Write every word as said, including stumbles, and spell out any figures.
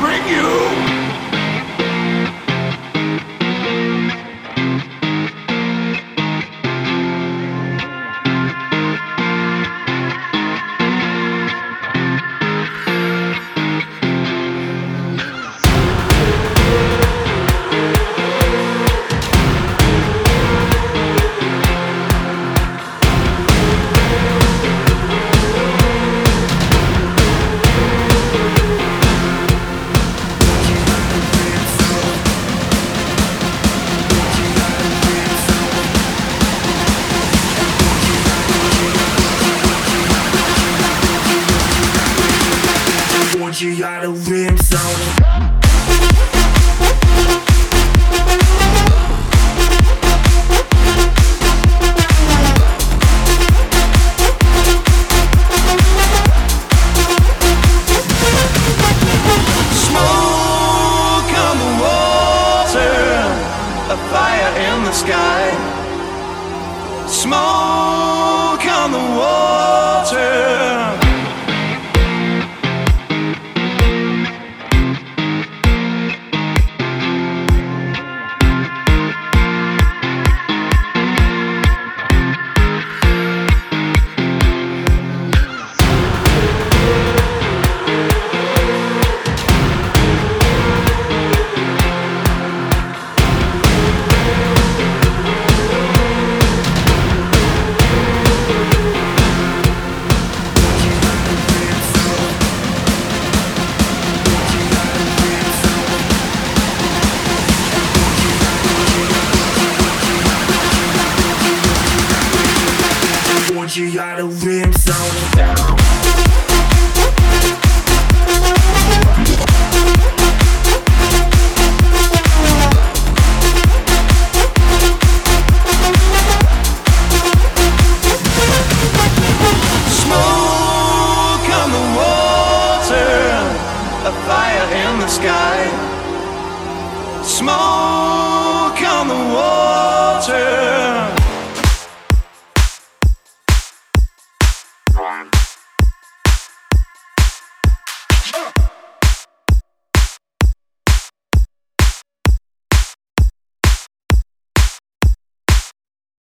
bring you. You got a rim zone. Smoke on the water, a fire in the sky. Smoke on the water. You got a rim zone down. Smoke on the water, a fire in the sky. Smoke